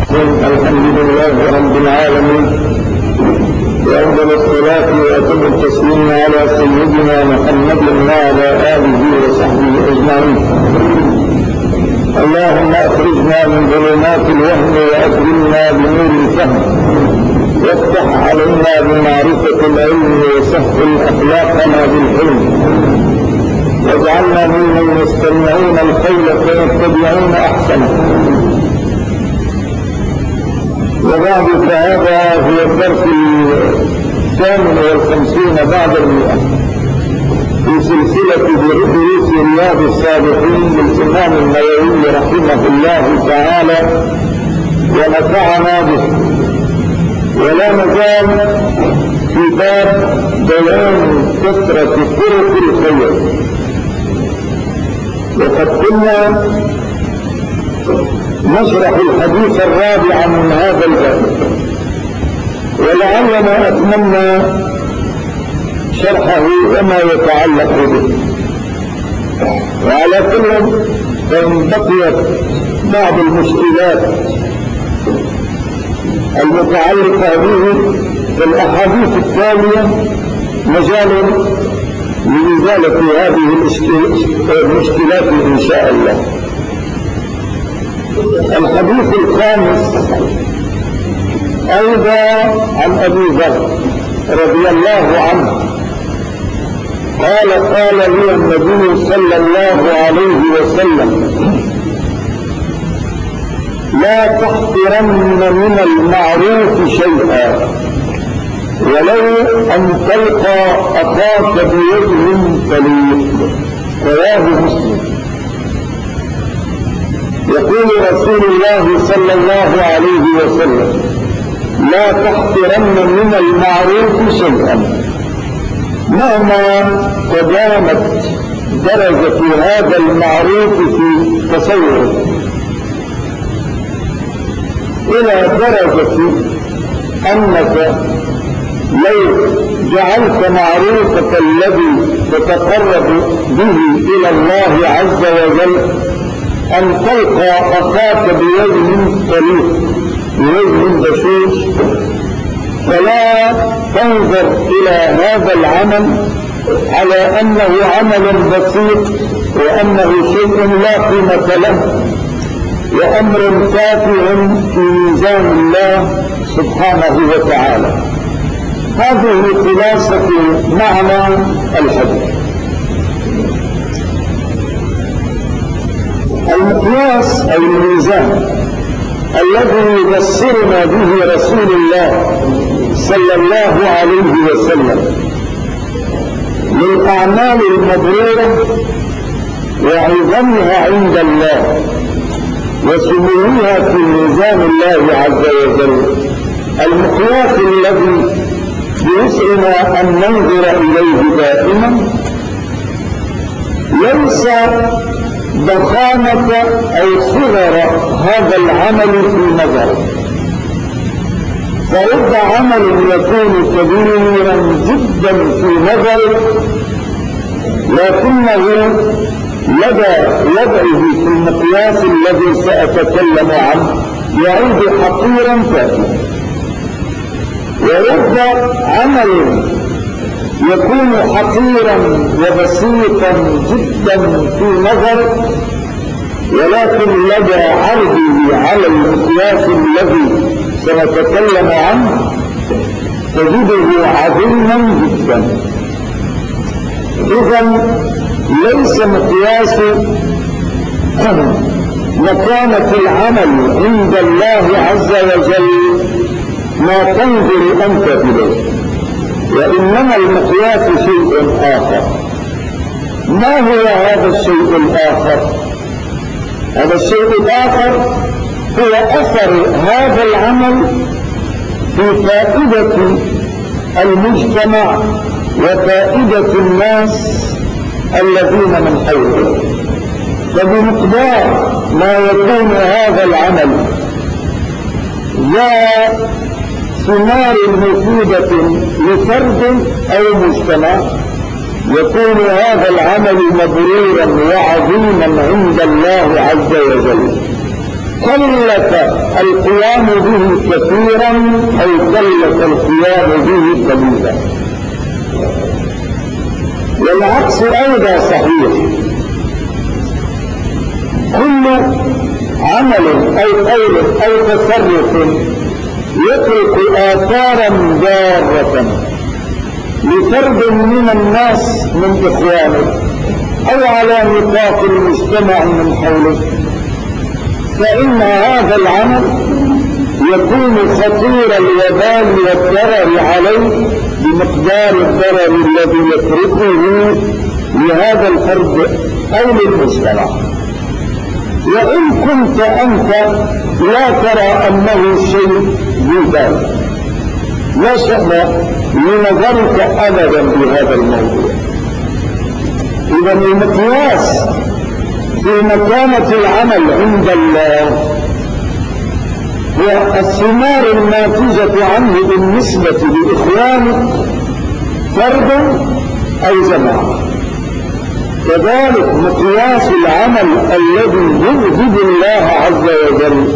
الحمد لله رب العالمين، وأفضل الصلاة وأتم التسليم على سيدنا محمد وعلى آله وصحبه أجمعين. اللهم أخرجنا من ظلمات الوهم وأكرمنا بنور الفهم، وافتح علينا بمعرفة العلم وسهل أخلاقنا بالحلم، واجعلنا ممن يستمعون القول فيتبعون أحسنه. وبعد، فهذا هو الدرس 58 بعد 100 في سلسلة دروس رياض الصالحين للإمام النووي رحمه الله تعالى ونفعنا به. ولا نزال في باب بيان كثرة طرق الخير، وقد كنا نشرح الحديث الرابع من هذا الباب، ولعلنا أتمنى شرحه وما يتعلق به. وعلى كل، فإن بقيت بعض المشكلات المتعلقة به في الأحاديث التالية مجال لإزالة هذه المشكلات إن شاء الله. الحديث الخامس أيضا عن أبي ذر رضي الله عنه قال: قال لي النبي صلى الله عليه وسلم: لا تحقرن من المعروف شيئا ولو أن تلقى أخاك بوجه طليق. رواه مسلم. يقول رسول الله صلى الله عليه وسلم: لا تحقرن من المعروف شيئا، مهما تدامت درجة هذا المعروف في تصوره إلى درجة أنك لو جعلت معروفك الذي تتقرب به إلى الله عز وجل أن تلقى أخاك بوجه طليق، بوجه بشوش، فلا تنظر إلى هذا العمل على أنه عمل بسيط وأنه شيء لا قيمة له وأمر تافه في ميزان الله سبحانه وتعالى. هذه خلاصة معنى الحديث. المقياس أي الميزان الذي يبصرنا به رسول الله صلى الله عليه وسلم للأعمال المبرورة وعظمها عند الله وسموها في ميزان الله عز وجل، المقياس الذي يسعنا أن ننظر إليه دائما ليس ضخامة أو صغر هذا العمل في نظره، فرب عمل يكون كبيرا جدا في نظره لكنه لدى وضعه في المقياس الذي سأتكلم عنه يعود حقيرا تافها. ورب عمل يكون حقيرا وبسيطا جدا في نظر ولكن لدى عرضه على المقياس الذي سنتكلم عنه تجده عظيما جدا. إذن ليس مقياس مكانة العمل عند الله عز وجل ما تنظر أنت إليه، وإنما المقياس شيء آخر. ما هو هذا الشيء الآخر؟ هذا الشيء الآخر هو أثر هذا العمل في فائدة المجتمع وفائدة الناس الذين من حوله. فبمقدار ما يكون هذا العمل ذا ثمار مفيدة لفرد أو مجتمع يكون هذا العمل مبرورا وعظيما عند الله عز وجل. كلف القيام به كثيرا أو كلف القيام به قليلا. والعكس أيضا صحيح. كل عمل أو قول أو تصرف يترك آثارا ضارة لفرد من الناس من إخوانه أو على نطاق المجتمع من حوله، فإن هذا العمل يكون خطير الوبال والضرر عليه بمقدار الضرر الذي يتركه لهذا الفرد أو للمجتمع. وإن كنت أنت لا ترى أنه شيء ذي لا شأن لنظرك أبدا بهذا الموضوع. إذا المقياس في مكانة العمل عند الله هو الثمار الناتجة عنه بالنسبة لإخوانك فردا أو جماعة. كذلك مقياس العمل الذي يغضب الله عز وجل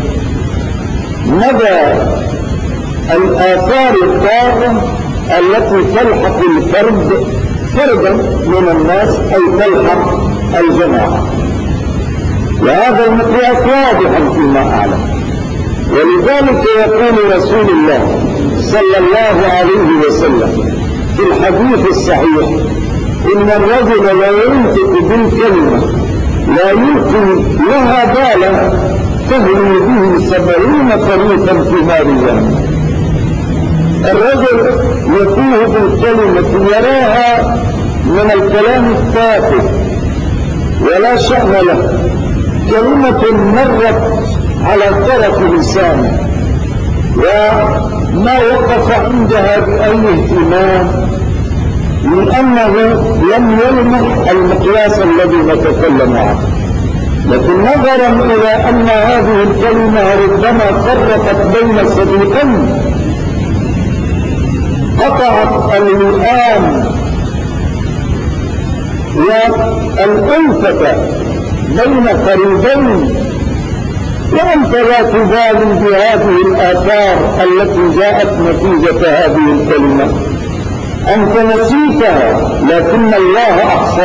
مدى الآثار الضارة التي تلحق الفرد فردا من الناس أو تلحق الجماعة. وهذا المقياس واضح فيما أعلم. ولذلك يقول رسول الله صلى الله عليه وسلم في الحديث الصحيح: إن الرجل لا ينطق بالكلمة لا يلقي لها بالا تهوي به 70 طريقا في نار جهنم. الرجل يتيه بالكلمة يراها من الكلام التافه ولا شأن له، كلمة مرت على طرف لسانه وما وقف عندها بأي اهتمام، لأنه لم يلمح المقياس الذي نتكلم عنه. لكن نظرا إلى أن هذه الكلمة ربما فرقت بين صديقين، قطعت الوئام والألفة بين قريبين، وأنت لا تبالي بهذه الآثار التي جاءت نتيجة هذه الكلمة. أنت نسيتها لكن الله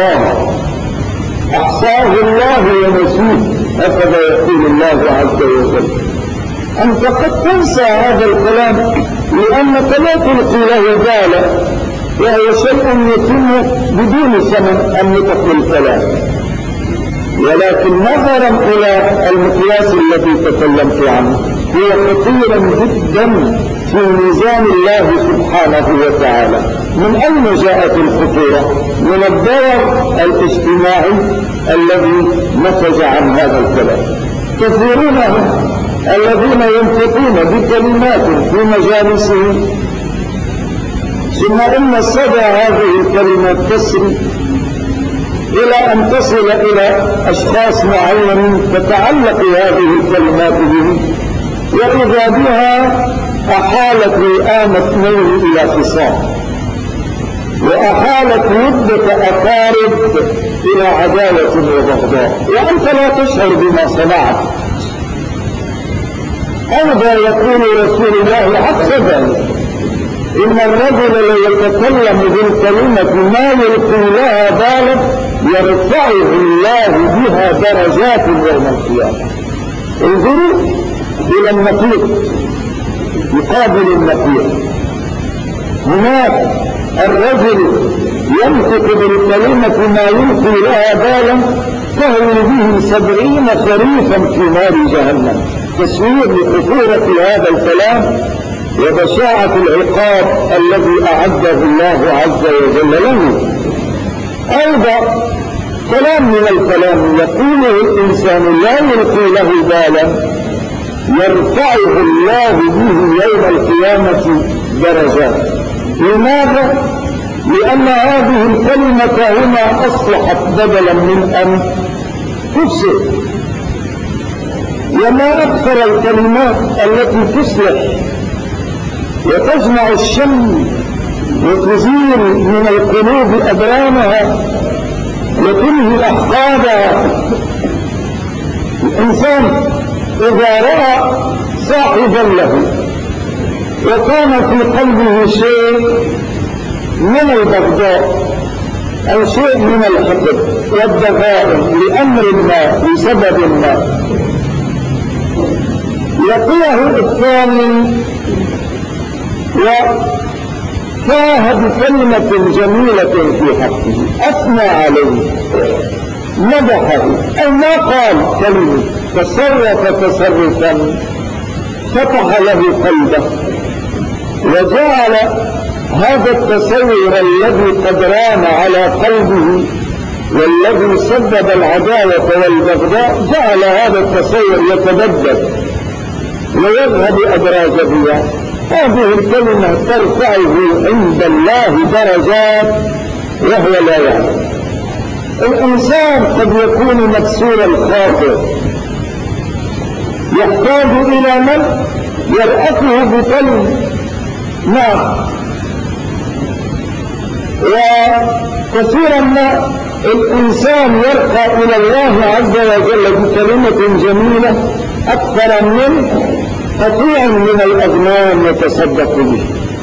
أحصاه الله ونسيه، هكذا يقول الله عز وجل. أنت قد تنسى هذا الكلام لأنك لا تلقي له بالا، وهو شيء يتم بدون ثمن النطق بالكلام. ولكن نظرا إلى المقياس الذي تكلمت عنه هو خطيرا جدا في ميزان الله سبحانه وتعالى. من أين جاءت الخطورة؟ من الضرر الاجتماعي الذي نتج عن هذا الكلام. كثيرون هم الذين ينطقون بكلمات في مجالسهم، ثم إن صدى هذه الكلمات تسري إلى أن تصل إلى أشخاص معينين تتعلق هذه الكلمات به، وإذا بها أحالت وئام اثنين إلى خصام، وأحالت ودة أقارب إلى عداوة وبغضاء، وأنت لا تشعر بما صنعت. أيضا يقول رسول الله عكس ذلك: إن الرجل ليتكلم بالكلمة ما يلقي لها بالا يرفعه الله بها درجات يوم القيامة. انظروا إلى النقيض يقابل النقيض. هناك الرجل ينطق بالكلمة ما يلقي لها بالا تهوي به 70 خريفا في نار جهنم. تسوير لخطورة هذا الكلام وبشاعة العقاب الذي أعده الله عز وجل له. أيضا كلام من الكلام يقوله الإنسان لا يلقي له بالا يرفعه الله به يوم القيامة درجات. لماذا؟ لأن هذه الكلمة هنا أصلحت بدلا من أن تفسد. وما أكثر الكلمات التي تصلح وتجمع الشم وتزيل من القلوب أدرانها وتنهي أحقادها. الإنسان إذا رأى صاحبا له وكان في قلبه شيء من البغضاء أو شيء من الحقد والضغائن لأمر ما لسبب ما، لقيه الثاني وفاه بكلمة جميلة في حقه، أثنى عليه، مدحه، أو ما قال كلمة، تصرف تصرفا فتح له قلبه وجعل هذا التصور الذي قد ران على قلبه والذي سبب العداوة والبغضاء، جعل هذا التصور يتبدد ويذهب أدراج بها. هذه الكلمة ترفعه عند الله درجات وهو لا يعلم. الإنسان قد يكون مكسور الخاطر، يحتاج إلى من يرأفه بكلمة، نعم، وكثيرا ما الإنسان يرقى إلى الله عز وجل بكلمة جميلة أكثر من قطيع من الأغنام يتصدق به.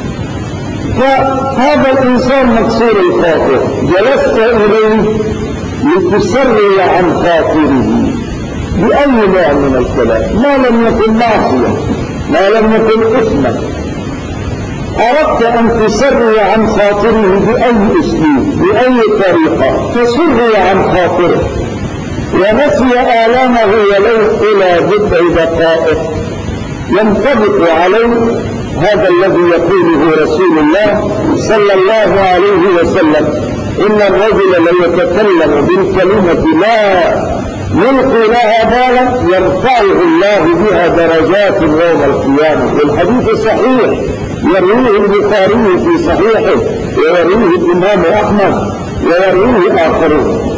فهذا الإنسان مكسور الخاطر، جلست إليه لتسري عن خاطره بأي نوع من الكلام، ما لم يكن معصية، ما لم يكن إثما، أردت أن تسري عن خاطره بأي أسلوب بأي طريقة، تسري عن خاطره ونسي آلامه ولو إلى بضع دقائق ينطبق عليه هذا الذي يقوله رسول الله صلى الله عليه وسلم: إن الرجل ليتكلم بالكلمة لا يلقي لها بالا يرفعه الله بها درجات يوم القيامة. والحديث صحيح، يرويه البخاري في صحيحه ويرويه الإمام أحمد ويرويه آخرون.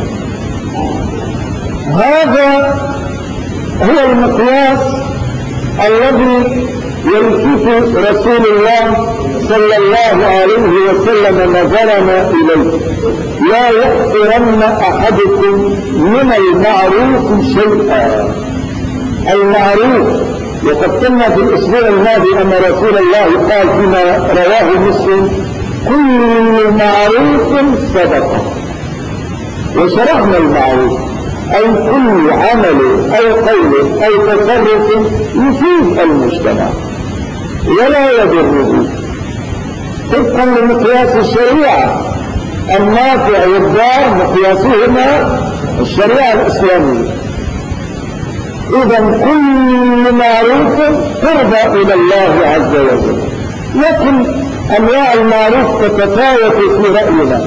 هذا هو المقياس الذي يلفت رسول الله صلى الله عليه وسلم نظرنا إليه: لا يحقرن أحدكم من المعروف شيئا. المعروف، وقد قلنا في الأسبوع الماضي أن رسول الله قال فيما رواه مسلم: كل معروف صدقة. وشرحنا المعروف أي كل عمل أو قول أو تصرف يفيد المجتمع ولا يضره طبقا لمقياس الشريعة. النافع والضار مقياسهما الشريعة الإسلامية. إذا كل معروف ترضى إلى الله عز وجل، لكن أنواع المعروف تتفاوت في رأينا.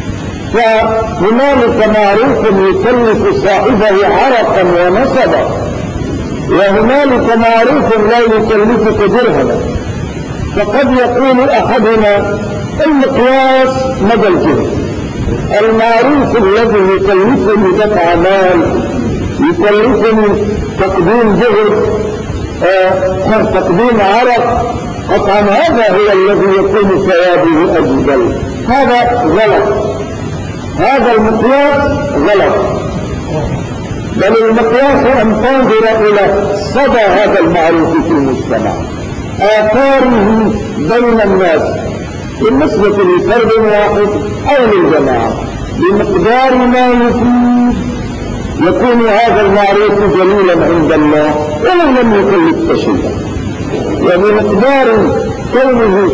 فهنالك معروف يكلف صاحبه عرقا ونسبا، وهنالك معروف لا يكلفك درهما. فقد يقول أحدنا: المقياس مدى الجهد. المعروف الذي يكلفني دفع مال، يكلفني تقديم جهد، تقديم عرق، قطعا هذا هو الذي يكون ثوابه أجزل. هذا غلط، هذا المقياس غلط. بل المقياس أن تنظر إلى صدى هذا المعروف في المجتمع، آثاره بين الناس بالنسبة لفرد واحد أو للجماعة، بمقدار ما يفيد يكون هذا المعروف جليلا عند الله ولو لم يكلفك شيئا، وبمقدار كونه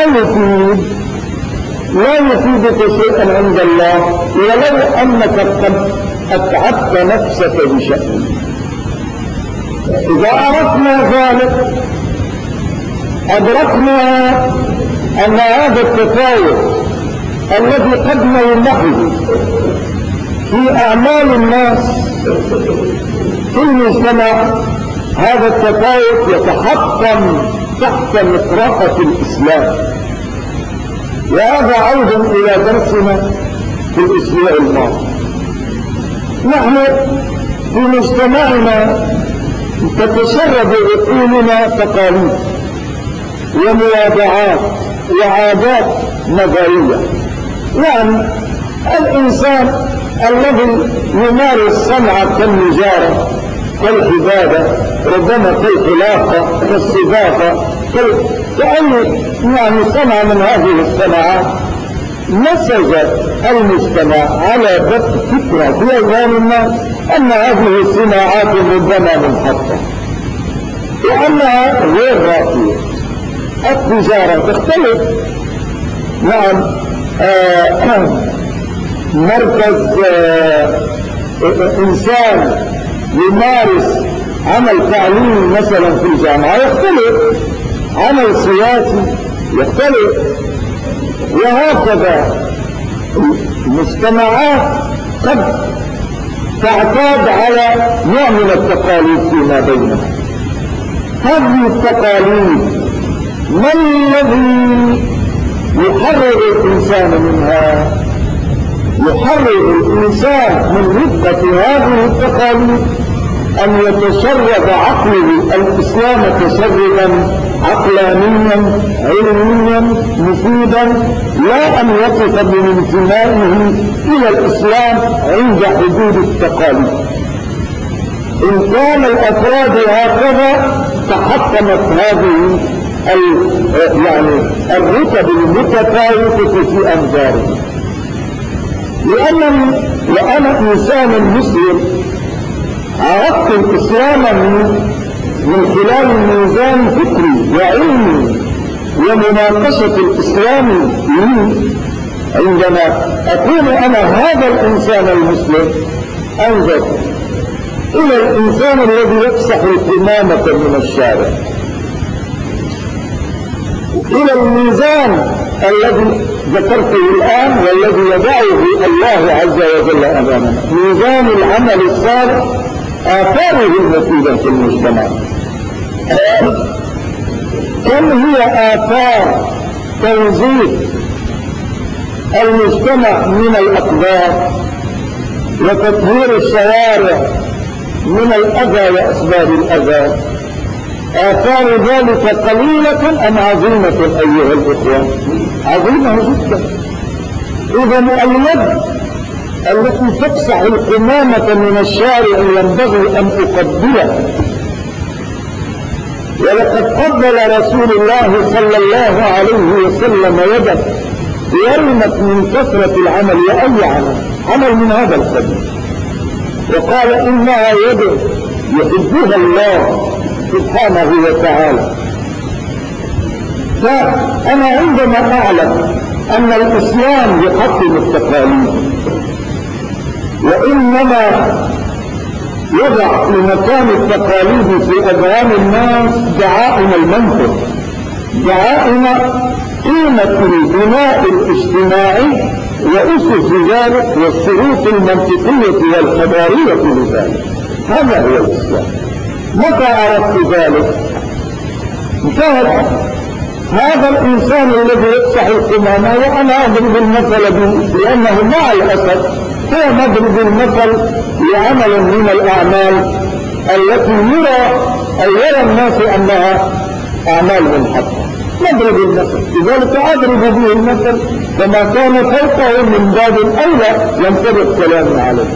لا يفيدك شيئا عند الله ولو أنك قد أتعبت نفسك بشأنه. إذا عرفنا ذلك أدركنا أن هذا التفاوت الذي قد نلمحه في أعمال الناس في المجتمع، هذا التفاوت يتحطم تحت مطرقة الإسلام. وهذا عود إلى درسنا في الأسبوع الماضي. نحن في مجتمعنا تتشرب عقولنا تقاليد وموادعات وعادات نظرية. يعني الإنسان الذي يمارس صنعة كالنجارة كالعبادة، ربما كالخلافة، كالصداقة، كأي يعني صنعة من هذه الصناعات نسج المجتمع على ضبط فكرة في أذهان الناس أن هذه الصناعات ربما منحطة وأنها غير راقية. التجارة تختلف. نعم، مركز إنسان يمارس عمل تعليمي مثلا في الجامعة يختلف، عمل سياسي يختلف، وهكذا المجتمعات قد تعتاد على نوع من التقاليد فيما بينها. هذه التقاليد ما الذي يحرر الإنسان منها؟ يحرر الإنسان من ربة هذه التقاليد أن يتشرب عقله الإسلام تشربا عقلانيا علميا مفيدا، لا أن يقف من انتمائه إلى الإسلام عند حدود التقاليد. إن كان الأفراد هكذا تحطمت هذه يعني الرتب المتفاوتة في أنظارهم. لأنا إنسان مسلم عرفت الإسلام من خلال ميزان فكري وعلمي ومناقشة الإسلام لي. عندما أكون أنا هذا الإنسان المسلم أنظر إلى الإنسان الذي يفسح الكمامة من الشارع، إلى الميزان الذي ذكرته الآن والذي يضعه الله عز وجل أمامنا، ميزان العمل الصالح آثاره المفيدة في المجتمع. كم هي آثار تنظيف المجتمع من الأقدار وتطهير الشوارع من الأذى وأسباب الأذى؟ آثار ذلك قليلة أم عظيمة أيها الإخوة؟ عظيمة جدا. إذن اليد التي تفسح القمامة من الشارع ينبغي أن تقبلها، ولقد قبل رسول الله صلى الله عليه وسلم يده يرمت من كثرة العمل وأي عمل من هذا القبيل، وقال إنها يد يحبها الله سبحانه وتعالى. فأنا عندما أعلم أن الإسلام يحكم التقاليد وإنما يضع في مكان التقاليد في أذهان الناس دعائم المنطق، دعائم قيمة البناء الاجتماعي وأسس ذلك والشروط المنطقية والحضارية لذلك، هذا هو الإسلام. متى عرفت ذلك؟ انتهت. هذا الإنسان الذي يفسح القمامة، وأنا أضرب المثل لأنه مع الأسف هو مضرب المثل لعمل من الأعمال التي يرى الناس أنها أعمال منحطة. نضرب المثل، لذلك أضرب به المثل فما كان فوقه من باب الأولى ينطبق كلامي عليه.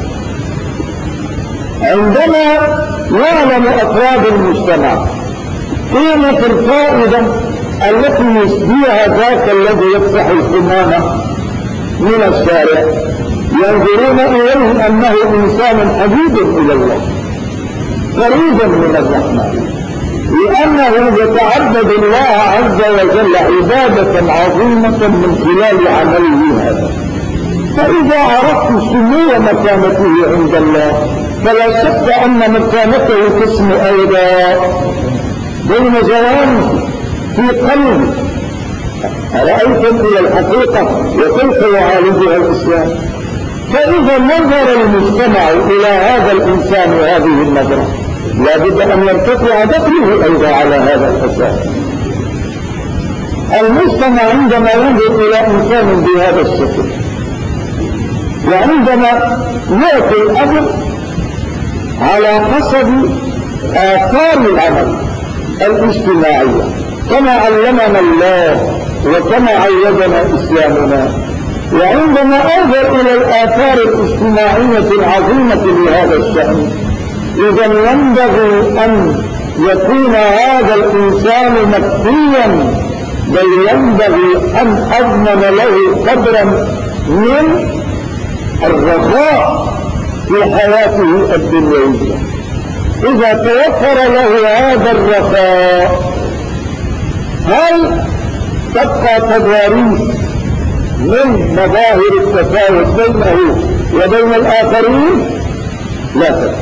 عندما يعلم أفراد المجتمع قيمة الفائدة التي يسديها ذاك الذي يفتح القمامة من الشارع، ينظرون إليه أنه إنسان حبيب إلى الله قريب من الرحمن، لأنه يتعبد الله عز وجل عبادة عظيمة من خلال عمله هذا. فإذا عرفت سمو مكانته عند الله فلا شك أن مكانته تسمو أيضا بين جوانب في قلبي. رأيتم إلى الحقيقة وكيف يعالجها الإسلام. فإذا نظر المجتمع إلى هذا الإنسان وهذه النظرة لا بد أن يرتفع دخله أيضا على هذا الأساس. المجتمع عندما ينظر إلى إنسان بهذا الشكل وعندما يأتي الأمر على حسب آثار العمل الاجتماعية كما علمنا الله وكما عودنا إسلامنا، وعندما أنظر إلى الآثار الاجتماعية العظيمة لهذا الشأن إذا ينبغي أن يكون هذا الإنسان مكفيا، بل ينبغي أن أضمن له قدرا من الرخاء في حياته الدنيوية. إذا توفر له هذا الرخاء هل تبقى تضاريس من مظاهر التفاوت بينه وبين الآخرين؟ لا تبقى.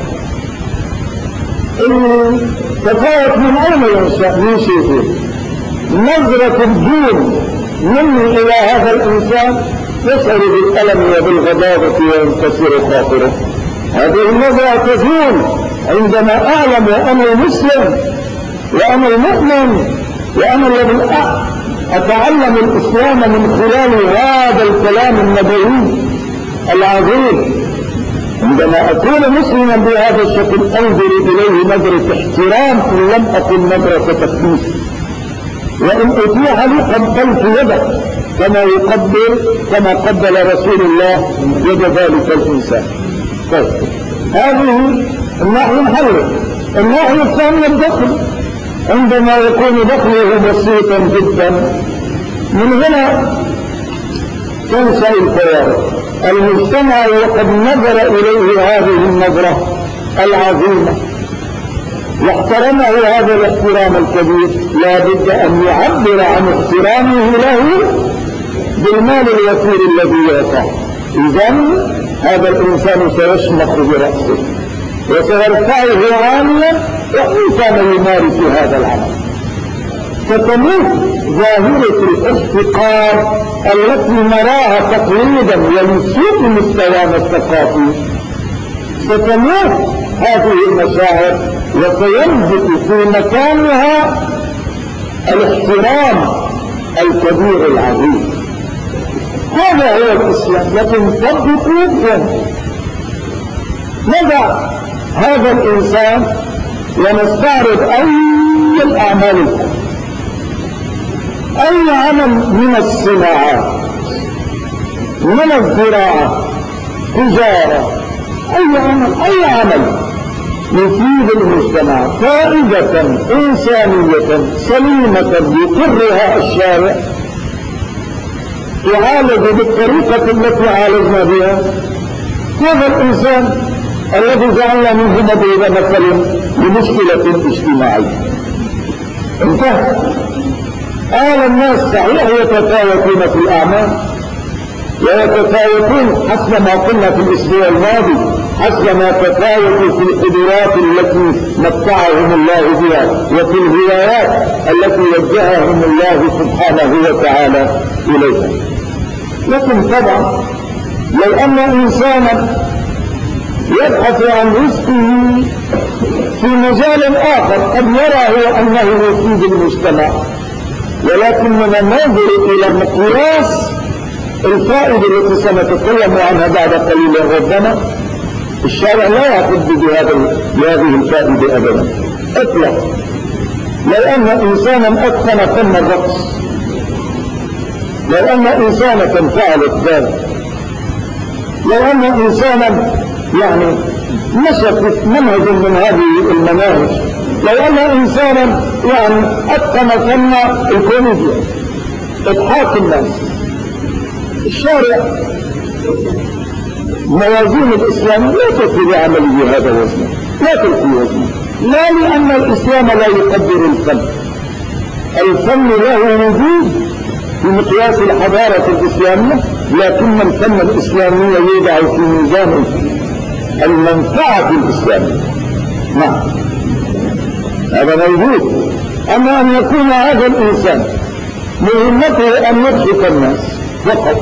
التفاوت من أين ينشأ؟ من شيء نظرة الدين مني إلى هذا الإنسان يشعر بالألم وبالغضاضة وينكسر خاطره. هذه النظرة تزول عندما أعلم وأنا المسلم وأنا المؤمن وأنا الذي أتعلم الإسلام من خلال هذا الكلام النبوي العظيم. عندما أكون مسلما بهذا الشكل أنظر إليه نظرة احترام إن لم أكن نظرة تقديس، وإن أتيح لي قبلت يده كما قبل رسول الله يد ذلك الإنسان. طيب هذه الناحية الحلوة. الناحية الثانية الدخل، عندما يكون دخله بسيطا جدا من هنا تنشأ الفوارق. المجتمع وقد نظر إليه هذه النظرة العظيمة واحترمه هذا الاحترام الكبير، لا بد أن يعبر عن احترامه له بالمال الوفير الذي يعطاه. إذن هذا الإنسان سيشمخ برأسه وسيرفعه عاليا وإن كان يمارس هذا العمل. فتموت ظاهرة الاحتقار التي نراها تقليدا ولسوء مستوانا الثقافي، ستموت هذه المشاعر وسينبت في مكانها الاحترام الكبير العظيم. هذا هو الإسلام. لكن طبقوا نضع هذا الإنسان ونستعرض أي الأعمال، أي عمل من الصناعات، من الزراعة، تجارة، أي عمل يفيد المجتمع فائدة إنسانية سليمة يقرها الشارع يعالج بالطريقة التي عالجنا بها. هذا الإنسان الذي جعلنا منه مضرب مثل لمشكلة اجتماعية انتهى. الناس صحيح يتفاوتون في الأعمال ويتفاوتون حسب ما قلنا في الأسبوع الماضي، حسب ما تفاوتوا في القدرات التي متعهم الله بها وفي الهوايات التي وجههم الله سبحانه وتعالى إليها. لكن طبعا لو أن إنسانا يبحث عن رزقه في مجال آخر قد يرى هو أنه يفيد المجتمع، ولكننا ننظر إلى مقياس الفائدة التي سنتكلم عنها بعد قليل ربما. الشارع لا يأخذ بهذه الفائدة أبدا اطلق. لو أن إنسانا أتقن فن الرقص، لو أن إنسانا فعلت ذلك، لو أن إنسانا مشى في منهج من هذه المناهج، لو أن إنسانا أتقن فن الكوميديا، إضحاك الناس، الشارع موازين الإسلام لا تكفي بعمله هذا وزنه، لا تكفي وزنه. لا لأن الإسلام لا يقدر الفن، الفن له وجود في مقياس الحضارة الإسلامية، لكن الفن الإسلامي يوضع في ميزان المنفعة الإسلامية. نعم هذا موجود. أما أن يكون هذا الإنسان مهمته أن يضحك الناس فقط،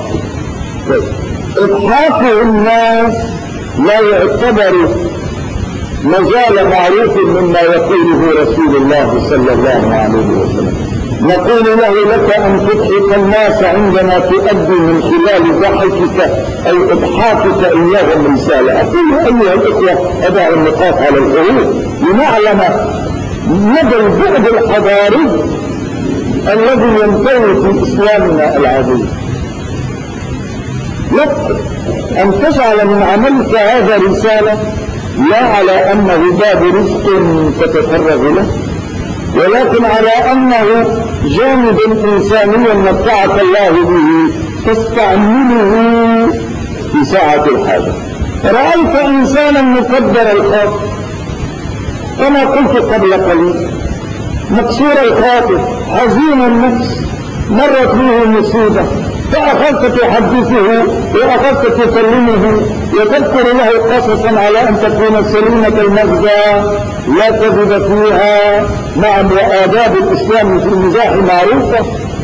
إضحاك الناس لا يعتبر مجال معروف مما يقوله رسول الله صلى الله عليه وسلم. نقول له لك أن تضحك الناس عندما تؤدي من خلال ضحكك أو إضحاكك إياهم رسالة. أقول أيها الإخوة أضع النقاط على الحروف لنعلم مدى البعد الحضاري الذي ينتهي في إسلامنا العظيم. لك أن تجعل من عملك هذا رسالة لا على أنه باب رزق تتفرغ له، ولكن على أنه جانب إنساني متعك الله به تستعمله في ساعة الحاجة. رأيت إنسانا مقدر الخاطر كما قلت قبل قليل، مكسور الخاطر، حزين النفس، مرت به مصيبة، فأخذت تحدثه وأخذت تكلمه وتذكر له قصصا على أن تكون سليمة المغزى لا كذب فيها. نعم، وآداب الإسلام في المزاح معروفة،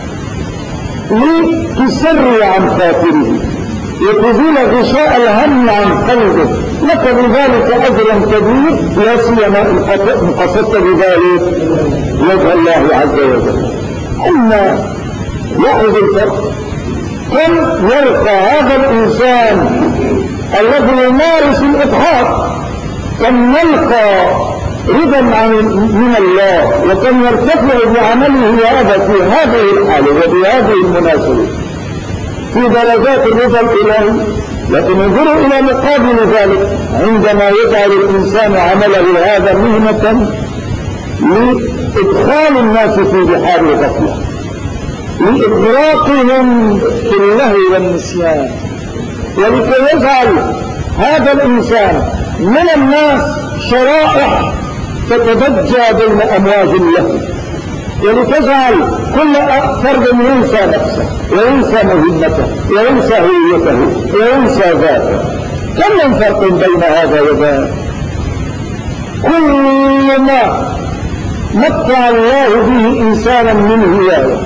لتسري عن خاطره وتزيل غشاء الهم عن قلبه، لك بذلك أجرا كبير، لا سيما إن قصدت بذلك وجه الله عز وجل. أما لاحظ الفرق، كم يلقى هذا الإنسان الذي يمارس الإضحاك، كم يلقى رضا من الله، وكم يرتفع بعمله هذا في هذه الحالة وبهذه المناسبة في درجات الرضا الإلهي. لكن انظروا إلى مقابل ذلك، عندما يجعل الإنسان عمله هذا مهنة لإدخال الناس في بحار الغفلة، لإغراقهم في اللهو والنسيان، ولكي يجعل هذا الإنسان من الناس شرائح تتبجى بين أمواج اللهو، ولتجعل كل فرد ينسى نفسه وينسى مهمته وينسى هويته وينسى ذاته. كم من فرق بين هذا وذاك؟ كل ما متع الله به إنسانا من هواية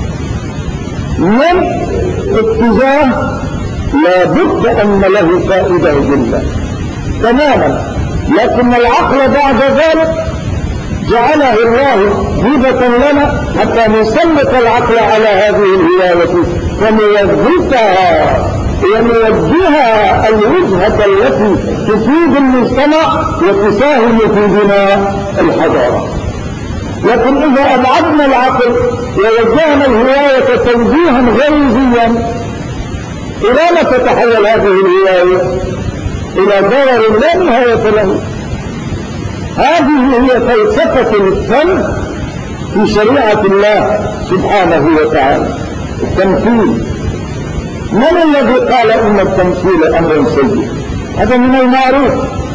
من اتجاه لا بد أن له فائدة جدا تماما، لكن العقل بعد ذلك جعله الله هبة لنا حتى نسلط العقل على هذه الهواية ونوظفها ونوجهها الوجهة التي تفيد المجتمع وتساهم في بناء الحضارة. لكن إذا أبعدنا العقل ووجهنا الهواية توجيها غريزيا، إلى ما تتحول هذه الهواية؟ إلى ضرر لا نهاية له. هذه هي فلسفة الفن في شريعة الله سبحانه وتعالى، التمثيل. من الذي قال إن التمثيل أمر سيء؟ هذا من المعروف.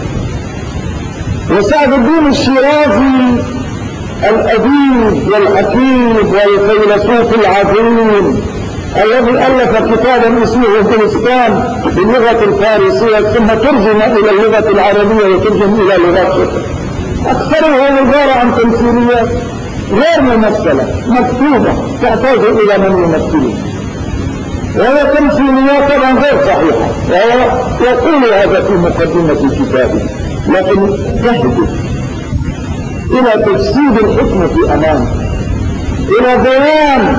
وسعد الدين الشيرازي الأديب والحكيم والفيلسوف العظيم الذي ألف كتابا اسمه الفلسطان باللغة الفارسية ثم ترجم إلى اللغة العربية وترجم إلى لغات أكثرها عبارة عن تمثيليات غير ممثلة مكتوبة تحتاج إلى من يمثله، وهي تمثيليات طبعا غير صحيحة، وهو يقول هذا في مقدمة كتابه، لكن تهدف إلى تجسيد الحكمة أمامه، إلى بيان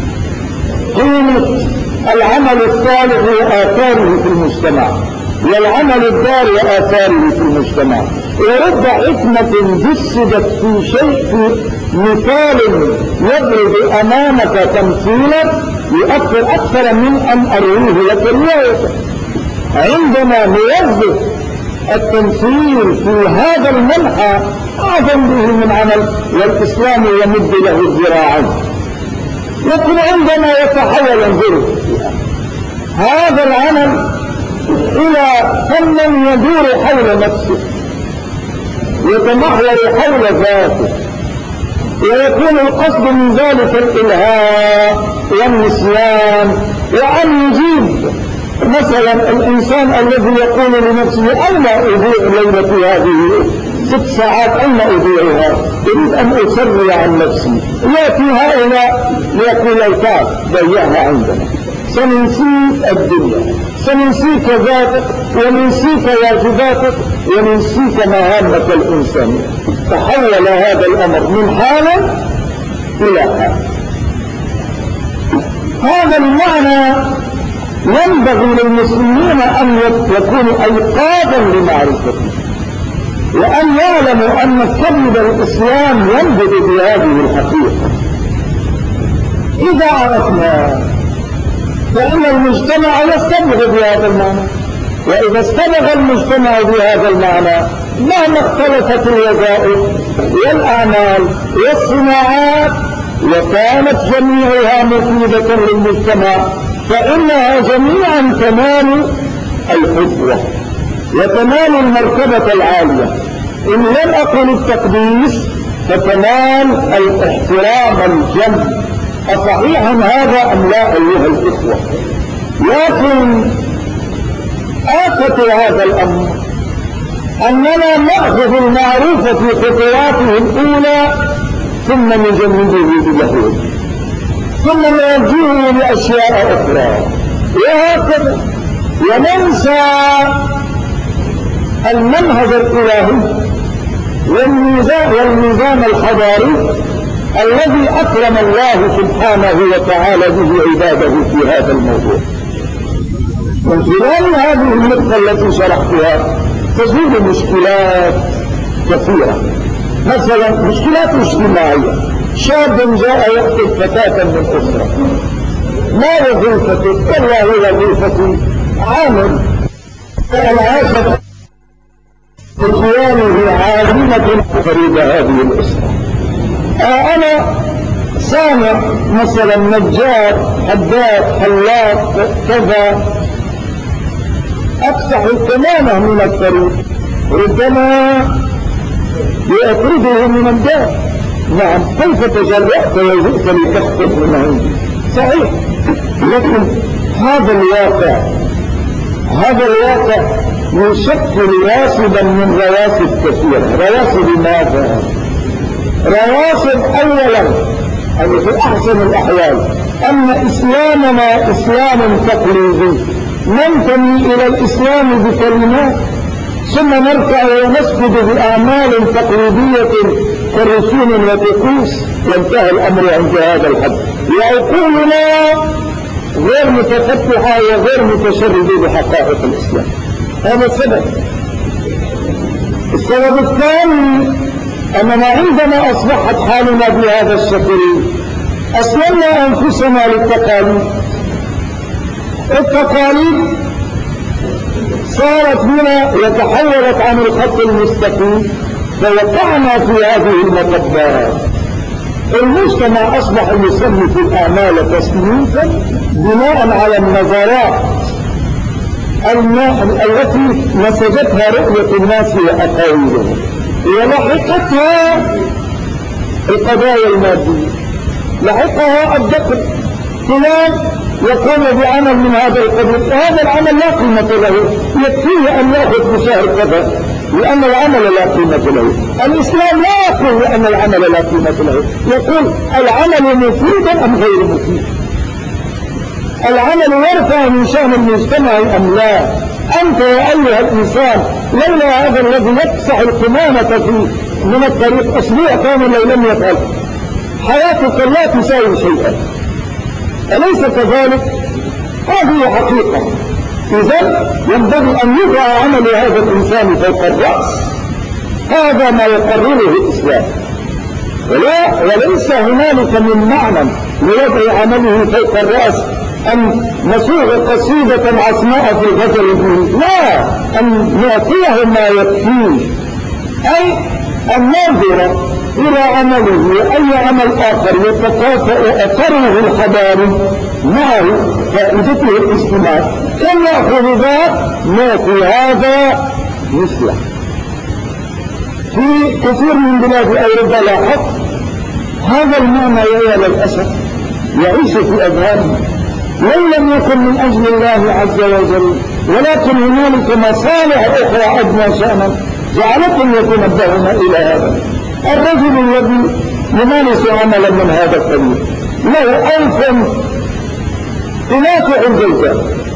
قيمة العمل الصالح وآثاره في المجتمع والعمل الدار وآثاره في المجتمع، ورد حكمة جسدت في شيء، في مثال يضرب أمامك تمثيلا يؤثر أكثر من أن أرويه لك رواية. عندما نوظف التمثيل في هذا المنحى أعظم به من عمل، والإسلام يمد له الذراعين. لكن عندما يتحول انظروا هذا العمل إلى فن يدور حول نفسه يتمحور حول ذاته، ويكون القصد من ذلك الإلهاء والنسيان، وأن يجيب مثلا الإنسان الذي يقول لنفسه أين أضيع ليلتي هذه 6 ساعات، أين أضيعها؟ أريد أن أسري عن نفسي. يأتي هؤلاء ليقول الكعب ضيعها عندنا، سننسيك الدنيا، سننسيك ذاتك وننسيك واجباتك وننسيك مهامك الإنسانية. تحول هذا الأمر من حالة إلى حال. هذا المعنى ينبغي للمسلمين أن يكونوا أيقاظا لمعرفته، وأن يعلموا أن كبد الإسلام ينبغي بهذه الحقيقة. إذا عرفنا فإن المجتمع يستبغي بهذا المعنى، وإذا استبغ المجتمع بهذا المعنى مهما اختلفت الوظائف والأعمال والصناعات وكانت جميعها مفيدة للمجتمع فإنها جميعا تنال القدوة وتنال المرتبة العالية، إن لم أقل التقديس فتنال الاحترام الجم. أصحيحا هذا أم لا أيها الإخوة؟ لكن آفة هذا الأمر أننا نأخذ المعروف في خطواته الأولى ثم نجمده باليهود ثم نوجهه لأشياء أخرى وهكذا، وننسى المنهج الإلهي والنظام الحضاري الذي أكرم الله سبحانه وتعالى به عباده في هذا الموضوع. من خلال هذه النقطة التي شرحتها تزيد مشكلات كثيرة، مثلا مشكلات اجتماعية. شاب جاء يقتل فتاة من أسرة، ما وظيفته؟ والله وظيفتي عامل العاشر بقيامه عالمة فريد هذه الأسرة. أنا صانع مثلا نجار حداد حلاق كذا، أقطع الكمامة من الطريق ربما يأخذه من الدار. نعم، كيف تجرأت وجئت لتخطب من عندي؟ صحيح، لكن هذا الواقع يشكل راسبا من رواسب كثيرة. رواسب ماذا؟ رواسب أولا أي في أحسن الأحوال أن إسلامنا إسلام تقليدي، ننتمي إلى الإسلام بكلمات ثم نركع ونسجد بأعمال تقليدية كرسوم وطقوس وانتهى الأمر عند هذا الحد، وعقولنا غير متفتحة وغير متشردة بحقائق الإسلام. هذا السبب. السبب الثاني أننا عندما أصبحت حالنا بهذا الشكل أسلمنا أنفسنا للتقاليد. التقاليد صارت بنا وتحولت عن الخط المستقيم فوقعنا في هذه المطبات. المجتمع أصبح يصنف الأعمال تصنيفا بناء على النظرات التي نسجتها رؤية الناس وأقاويلهم، ولحقتها القضايا المادية، لحقها الدخل. فلان يقوم بعمل من هذا القبيل، هذا العمل لا قيمة له، يكفيه أن يأخذ بشهر كذا لأن العمل لا قيمة له. الإسلام لا يقول أن العمل لا قيمة له، يقول العمل مفيد أم غير مفيد، العمل يرفع من شأن المجتمع أم لا. أنت يا أيها الإنسان لولا هذا الذي يقصع القمامة من الطريق أسبوع كامل لو لم يفعل حياتك لا تساوي شيئا، أليس كذلك؟ هذه حقيقة. إذن ينبغي أن يضع عمل هذا الإنسان فوق الرأس، هذا ما يقرره الإسلام، وليس هنالك من معنى لوضع عمله فوق الرأس أن نسوغ قصيدة عصماء في الغزل به، لا، أن نعطيه ما يكفيه، أي أن ننظر إلى عمله وأي عمل آخر يتكافئ أثره الحضاري معه فائدته الاجتماعي، كم يأخذ ذا نعطي هذا مثله. في كثير من بلاد أوروبا لاحظت هذا المعنى للأسف يعيش في أذهانهم، لو لم يكن من أجل الله عز وجل، ولكن هنالك مصالح أخرى أدنى شأنا جعلتهم يتنبهون إلى هذا. الرجل الذي يمارس عملا من هذا القبيل له ألف تنافع الزوجة،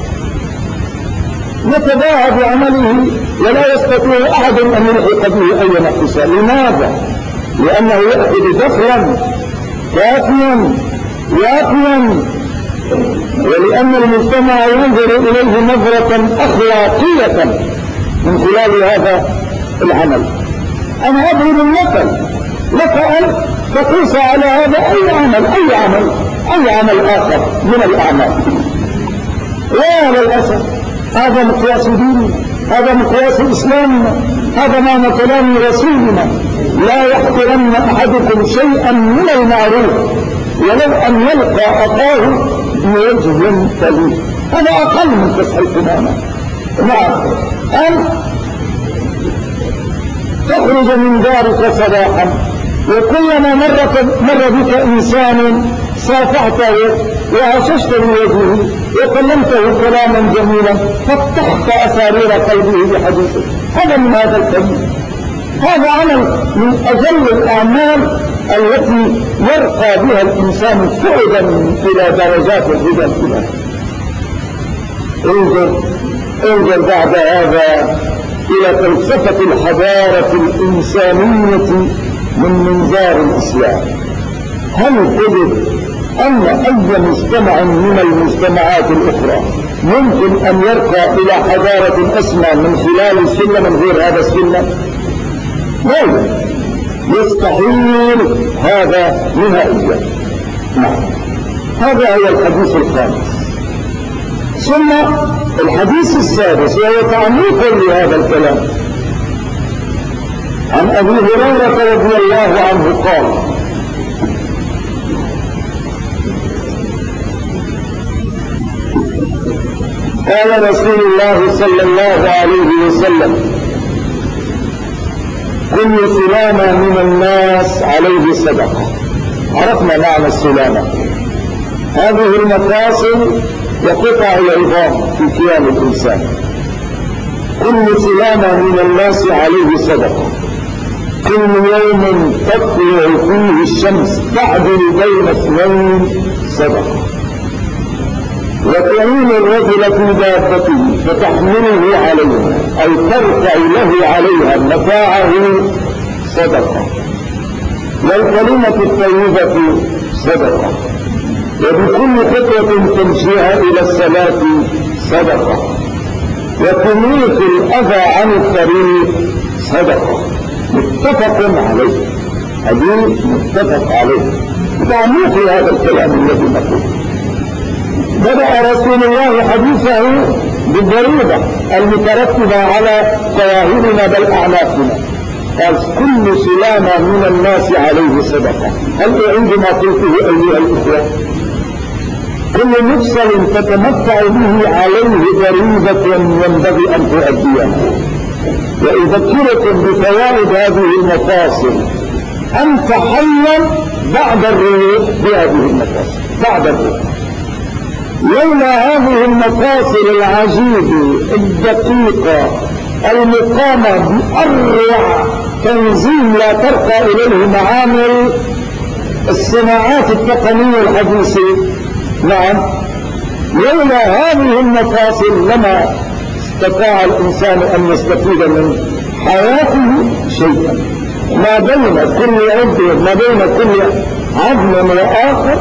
يتباهى بعمله ولا يستطيع أحد أن يلحق به أي نقص. لماذا؟ لأنه يأخذ دخلا كافيا وافيا، ولأن المجتمع ينظر إليه نظرة أخلاقية من خلال هذا العمل. أنا أضرب المثل لك أن تقيس على هذا أي عمل آخر من الأعمال، وللأسف هذا مقياس ديننا، هذا مقياس إسلامنا، هذا معنى كلام رسولنا: لا يحقرن أحدكم شيئا من المعروف ولو أن يلقى أخاه بوجه طليق. هذا أقل من تصحيح الإمامة. نعم. أن تخرج من دارك صباحا وكلما مر بك إنسان صافحته وعششت بوجهه وكلمته كلاما جميلا فتحت أسارير قلبه بحديثه. هذا من هذا الكلام. هذا عمل من أجل الأعمال التي يرقى بها الإنسان صعدا إلى درجات الهدى الإلهي. انظر بعد هذا إلى فلسفة الحضارة الإنسانية من منظار الإسلام. هل تجد أن أي مجتمع من المجتمعات الأخرى يمكن أن يرقى إلى حضارة أسمى من خلال السلم غير هذا السلم؟ لا، يستحيل هذا نهائيا. نعم. هذا هو الحديث الخامس. ثم الحديث السادس وهو تعميق لهذا الكلام عن أبي هريرة رضي الله عنه قال: قال رسول الله صلى الله عليه وسلم: كل سلامة من الناس عليه صدقة. عرفنا معنى السلامة، هذه المفاصل وقطع العظام في كيان الإنسان. كل سلامة من الناس عليه صدقة. كل يوم تطلع فيه الشمس تعدل بين اثنين صدقة. وتعين الرجل في دابته فتحمله عليها أو ترفع له عليها متاعه صدقة. والكلمة الطيبة صدقة. وبكل خطوة تمشيها إلى الصلاة صدقة. وتميت الأذى عن الطريق صدقة. متفق عليه، حديث متفق عليه. تعميق هذا الكلام الذي نقول. بدأ رسول الله حديثه بالضريبة المترتبة على ظواهرنا بل أعنافنا. قال: كل سلامة من الناس عليه صدقة. هل أعيد ما قلته أيها الإخوة؟ كل مفصل تتمتع به عليه ضريبة ينبغي أن تؤديها. وأذكركم بفوائد هذه المفاصل. أنت حيا بعد الروح بهذه المفاصل، بعد الروح. لولا هذه المفاصل العجيبة الدقيقة المقامة بأروع تنظيم لا ترقى إليه معامل الصناعات التقنية الحديثة، نعم، لولا هذه المفاصل لما استطاع الإنسان أن يستفيد من حياته شيئا. ما بين كل عضو، ما بين كل عظم وآخر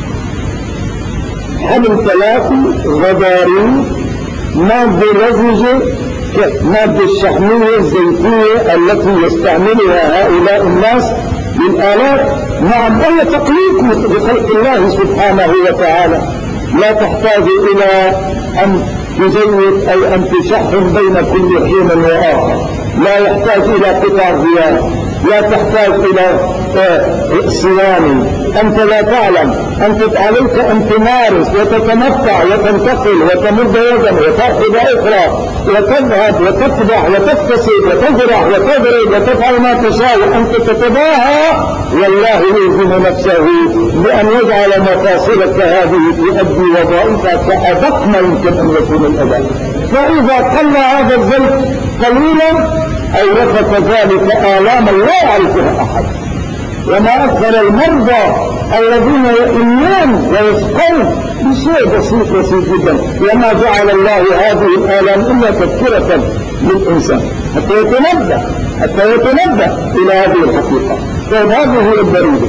حبل ثلاثي غضارين، مادة لزجة، مادة الشحمية الزيتية التي يستعملها هؤلاء الناس للآلات. نعم، وهي تقليد بخلق الله سبحانه وتعالى. لا تحتاج إلى أن تزيد أو أن تشحن بين كل حين وآخر. لا يحتاج إلى قطع غيار، لا تحتاج إلى صيانة. أنت لا تعلم، أنت عليك أن تمارس وتتمتع وتنتقل وتمد يدا وتأخذ أخرى وتذهب وتطبع وتكتسب وتزرع وتضرب وتفعل ما تشاء وأنت تتباهى، والله يلزم نفسه بأن يجعل مفاصلك هذه تؤدي وظائفها كأدق ما يمكن أن يكون الأداء. فإذا قل هذا الزيت قليلا أورثك ذلك آلاما لا يعرفها أحد. وما أكثر المرضى الذين يئنون ويسقون بشيء بسيط جدا. وما جعل الله هذه الآلام إلا تذكرة للإنسان حتى يتنبه إلى هذه الحقيقة. فهذه هي الضريبة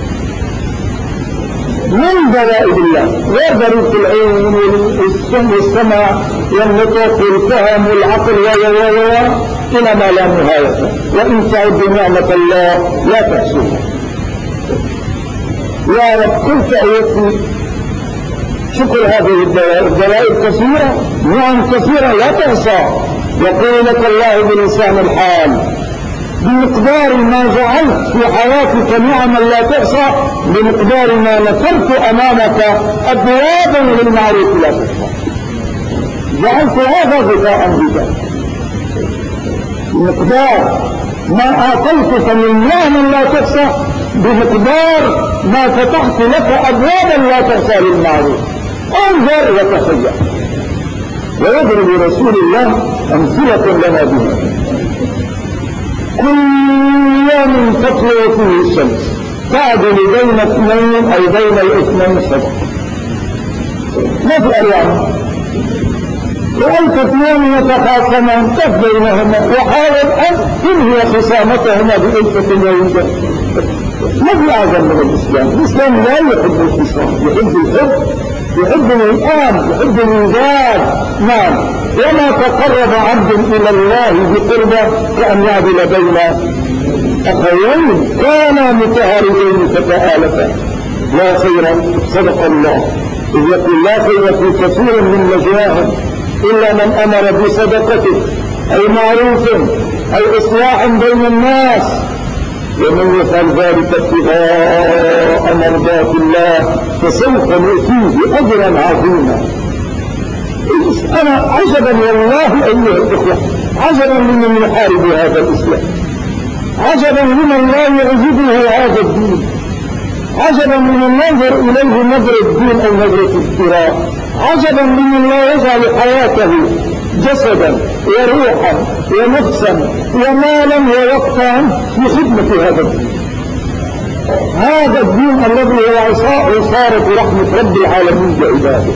من ضرائب الله، غير ضريبة العين والسمع والنطق والفهم والعقل إلى ما لا نهاية. وإن تعدوا نعمة الله لا تحصوها. يا رب كنت أيتي شكر هذه الدلائل كثيرة، نعم كثيرة لا تحصى. يقول لك الله بلسان الحال بمقدار ما جعلت في حياتك نعما لا تحصى، بمقدار ما نثرت أمامك أبوابا للمعروف لا تحصى. جعلت هذا غطاء بك، بمقدار ما أعطيتك من نعم لا تحصى، بمقدار ما فتحت لك أبوابا لا تحصى للمعروف. انظر وتخيل. ويضرب رسول الله أمثلة لنا بها. كل يوم تطلع فيه الشمس تعدل بين اثنين أو بين الاثنين صدق. ما في أريان رأيت اثنين يتخاصمان كف بينهما وحاول أن تنهي خصامتهما بألفة ويجب. ما في أعظم من الإسلام. الإسلام لا يحب الخصام، يحب الحب، يحب الإنعام، يحب الإنجاب. نعم. وما تقرب عبد إلى الله بقربة كأن يعدل بين أخوين كانا متهارجين فتآلفا. لا خير، صدق الله إذ يقول لا خير في كثير من نجواهم إلا من أمر بصدقته أو معروف أو إصلاح بين الناس، ومن يفعل ذلك ابتغاء مرضات الله فسوف نؤتيه أجرا عظيما. أنا عجبا والله أيها الإخوة، عجبا لمن يحارب هذا الإسلام، عجبا لمن لا يعجبه هذا الدين، عجبا لمن ينظر إليه نظر الدين أو نظرة افتراء، عجبا لمن لا يجعل حياته جسدا وروحا ونفسا ومالا ووقتا في خدمة هذا الدين. هذا الدين الذي هو عصارة رحمة رب العالمين بعباده.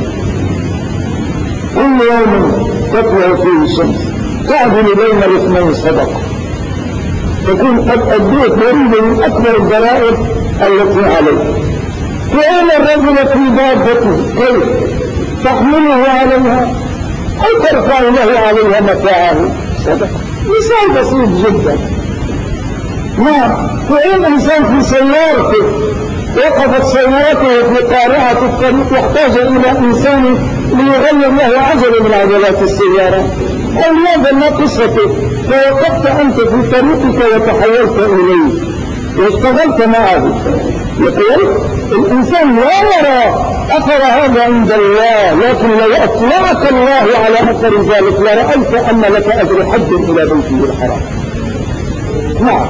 كل يوم تطلع فيه الشمس تعدل بين الاثنين صدقة، تكون قد أديت مريض من أكبر الضرائب التي عليه. فإن الرجل في دابته كيف تحمله عليها أو ترفع له عليها متاعه صدقة. مثال بسيط جدا. نعم. فإن إنسان في سيارته وقفت سيارته في قارعة الطريق يحتاج إلى إنسان ليغير له عجلة من عجلات السيارة، أو هذا ما قصته، فوقفت أنت في طريقك وتحولت إليه واشتغلت معه. يقول الإنسان لا يرى أثر هذا عند الله، لكن لو أطلعك الله على أثر ذلك لرأيت أن لك أجر حج إلى بيته الحرام. نعم.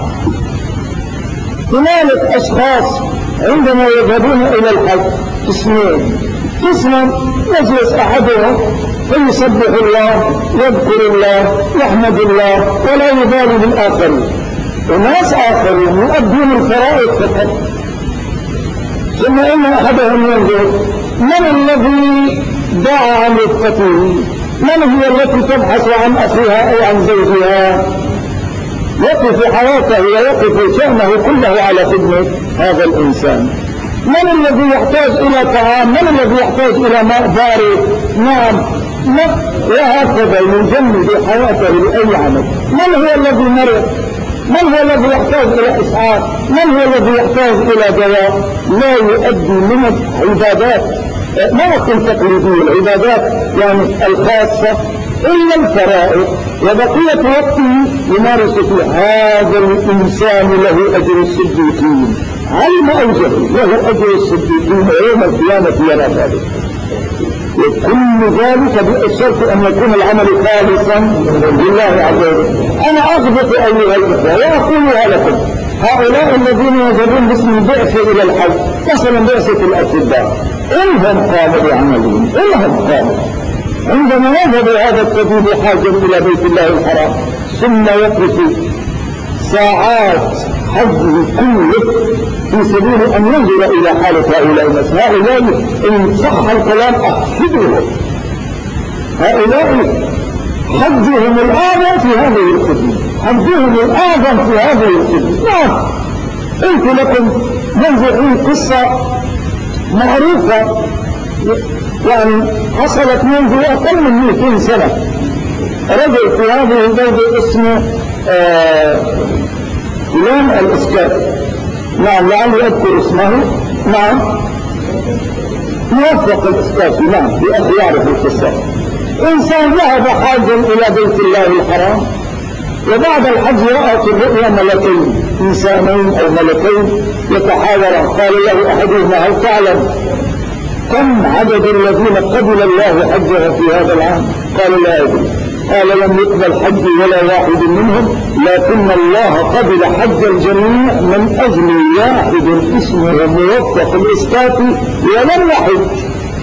هنالك أشخاص عندما يذهبون إلى الحج قسمين. قسما يجلس أحدهم فيسبح الله، يذكر الله، يحمد الله، ولا يبالي بالآخرين. وناس آخرين يؤدون الفرائض فقط. ثم إن أحدهم ينظر من الذي دعا عن رفقته، من هي التي تبحث عن أخيها أو عن زوجها، يقف حياته ويقف شأنه كله على خدمة هذا الإنسان. من الذي يحتاج إلى طعام، من الذي يحتاج إلى ماء بارد. نعم. وهكذا يجند حياته لأي عمل. من هو الذي مرض، من هو الذي يحتاج إلى إسعاف، من هو الذي يحتاج إلى دواء. لا يؤدي من العبادات ما يكون تقليدية، العبادات يعني الخاصة إلا الفرائض، وبقية وقته يمارس في هذا الإنسان له أجر الصديقين، علم أو جهل له أجر الصديقين يوم القيامة يرى ذلك. وكل ذلك بالشرط أن يكون العمل خالصا لله عز وجل. أنا أضبط أيها الإخوة وأقولها لكم، هؤلاء الذين يذهبون باسم البعثة إلى الحج، مثلا بعثة الأطباء، إنهم قاموا بعملهم، إنهم قاموا عندما يذهب هذا الطبيب حاجا إلى بيت الله الحرام ثم يقف ساعات حجه كله في سبيل أن ينظر إلى حالة هؤلاء الناس. هؤلاء إن صح الكلام أحفظهم، هؤلاء حجهم الأعظم في هذه الخدمة، حجهم الأعظم في هذه الخدمة. نعم. قلت لكم منذ قصة معروفة يعني حصلت منذ أقل من 200 سنة. رجل في هذه البلدة اسمه فلان الإسكافي. نعم. لعلي أذكر اسمه. نعم. موفق الإسكافي نعم بأخي يعرف القصة. إنسان ذهب حاجا إلى بيت الله الحرام، وبعد الحج رأى في الرؤيا ملكين، إنسانين أو ملكين يتحاوران. قال له أحدهما هل تعلم كم عدد الذين قبل الله حجه في هذا العام؟ قال لا أدري. قال لم يقبل حج ولا واحد منهم، لكن الله قبل حج الجميع من أجل واحد اسمه موفق الإسكافي ولم يحج،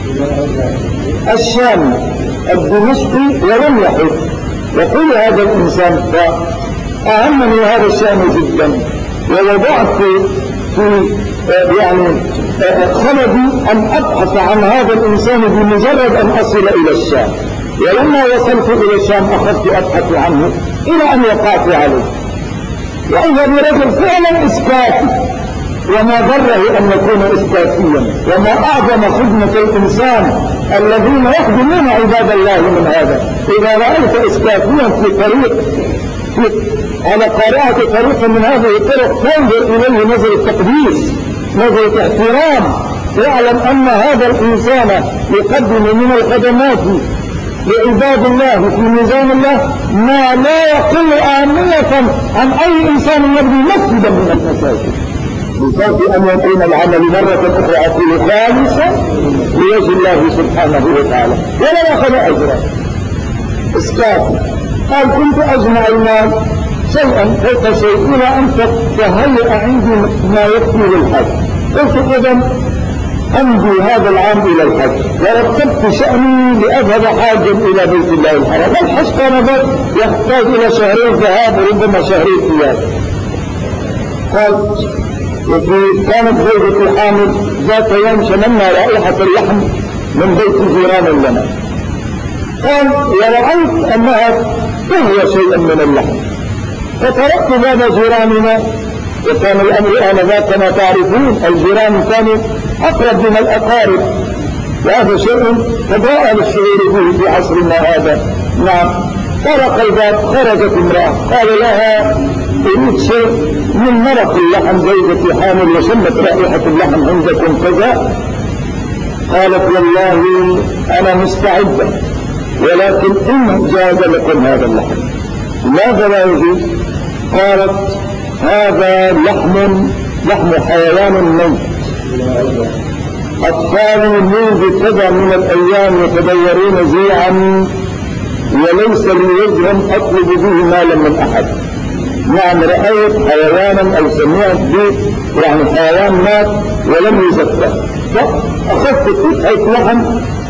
الشامي الدمشقي ولم يحج. يقول هذا الإنسان فأهمني هذا الشأن جدا، ووضعت في يعني خلدي أن أبحث عن هذا الإنسان بمجرد أن أصل إلى الشام. ولما وصلت إلى الشام أخذت أبحث عنه إلى أن وقعت عليه، وإذا برجل فعلا إسكافي، وما ضره أن يكون إسكافيا، وما أعظم خدمة الإنسان الذين يخدمون عباد الله من هذا. إذا رأيت إسكافيا في طريق على قارعة طريق من هذه الطرق تنظر إليه نظرة تقديس، نظرة احترام، واعلم أن هذا الإنسان يقدم من الخدمات لعباد الله في ميزان الله ما لا يقل أهمية عن أي إنسان يبني مسجدا من المساجد، بشرط أن يكون العمل مرة أخرى خالصا لوجه الله سبحانه وتعالى ولا يأخذ أجرا. إسكافي قال كنت أجمع المال شيئا فوق شيء إلى أن تهيأ عندي ما يكفي للحج. قلت إذن أمضي هذا العام إلى الحج، ورتبت شأني لأذهب حاجا إلى بيت الله الحرام. والحج كان يحتاج إلى شهرين ذهاب وربما شهرين إياب. قال كانت زوجتي حامل، ذات يوم شممنا رائحة اللحم من بيت جيران لنا. قال ورأيت أنها تهوى شيئا من اللحم، فتركت باب جيراننا، وكان الأمر آنذاك كما تعرفون الجيران كانوا أقرب من الأقارب، وهذا شيء فضاء للشعور به في عصرنا هذا. نعم. طرق الباب، خرجت امرأة قال لها أريد شيء من مرق اللحم، زوجتي حامل وشمت رائحة اللحم عندكم كذا. قالت والله أنا مستعدة، ولكن إن جاز لكم هذا اللحم. ماذا لا يجوز؟ قالت هذا لحم حيوان ميت، أطفالي منذ كذا من الأيام يتدورون جيعا، وليس لي وجه أطلب به مالا من أحد. نعم رأيت حيوانا أو سمعت به يعني حيوان مات ولم يزكى، فأخذت قطعة لحم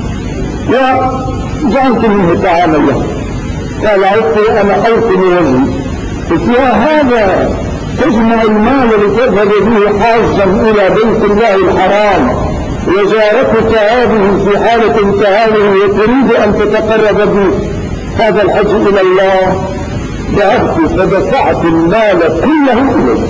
وجعلت منه طعاما له. قال عدت أنا أوطن وجهي، قلت يا هذا تجمع المال لتذهب به حاجا إلى بيت الله الحرام، وجارتك هذه في حالة امتهانه وتريد أن تتقرب به هذا الحج إلى الله. ذهبت فدفعت المال كله إليه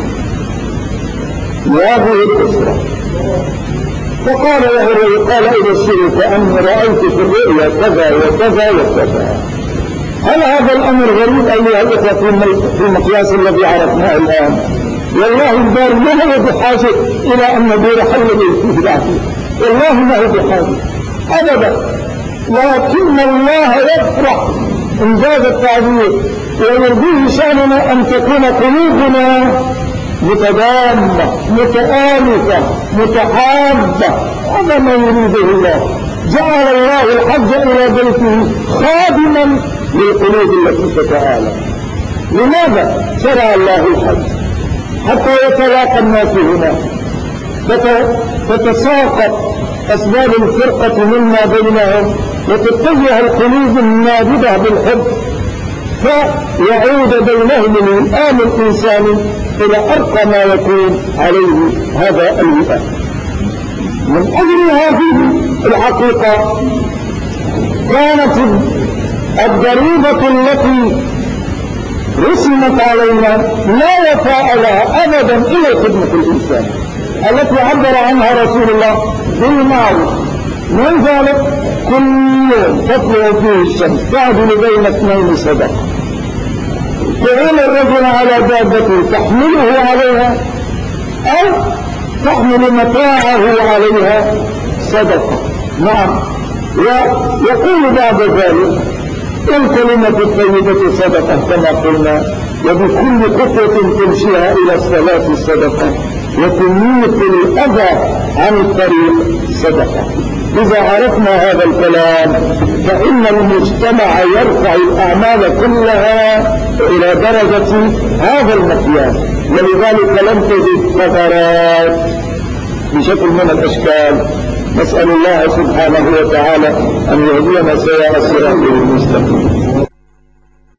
لهذه الأسرة. فقال له قال أبشرك أني رأيت في الرؤيا كذا وكذا وكذا. هل هذا الأمر غريب أيها الإخوة في المقياس الذي عرفناه الآن؟ والله البار ما هو بحاجة إلى أن ندور حول بيته العتيق، والله ما هو بحاجة أبدا، لكن الله يفرح إن زاد التعبير ويرضيه شأننا أن تكون قلوبنا متدامة متآلفة متحابة. هذا ما يريده الله. جعل الله الحج إلى بيته خادما للقلوب التي تتآلف. لماذا شرع الله الحج؟ حتى يتلاقى الناس هنا، فتساقط أسباب الفرقة مما بينهم، وتتجه القلوب النابضة بالحب، فيعود بينهم الآن الإنساني إلى أرقى ما يكون عليه هذا الوئام. من أجل هذه الحقيقة كانت الضريبة التي رسمت علينا لا وفاء لها أبدا إلى خدمة الإنسان التي عبر عنها رسول الله بالمعروف. من ذلك كل يوم تطلع فيه الشمس تعدل بين اثنين صدقة، تعين الرجل على دابته تحمله عليها أو تحمل متاعه عليها صدقة. نعم. ويقول بعد ذلك الكلمة الطيبة صدقة كما قلنا، وبكل خطوة تمشيها إلى الصلاة صدقة، وتميط الأذى عن الطريق صدقة. إذا عرفنا هذا الكلام فإن المجتمع يرفع الأعمال كلها إلى درجة هذا المقياس، ولذلك لم تجد ثغرات بشكل من الأشكال. نسأل الله سبحانه وتعالى أن يهدينا سواء الصراط المستقيم.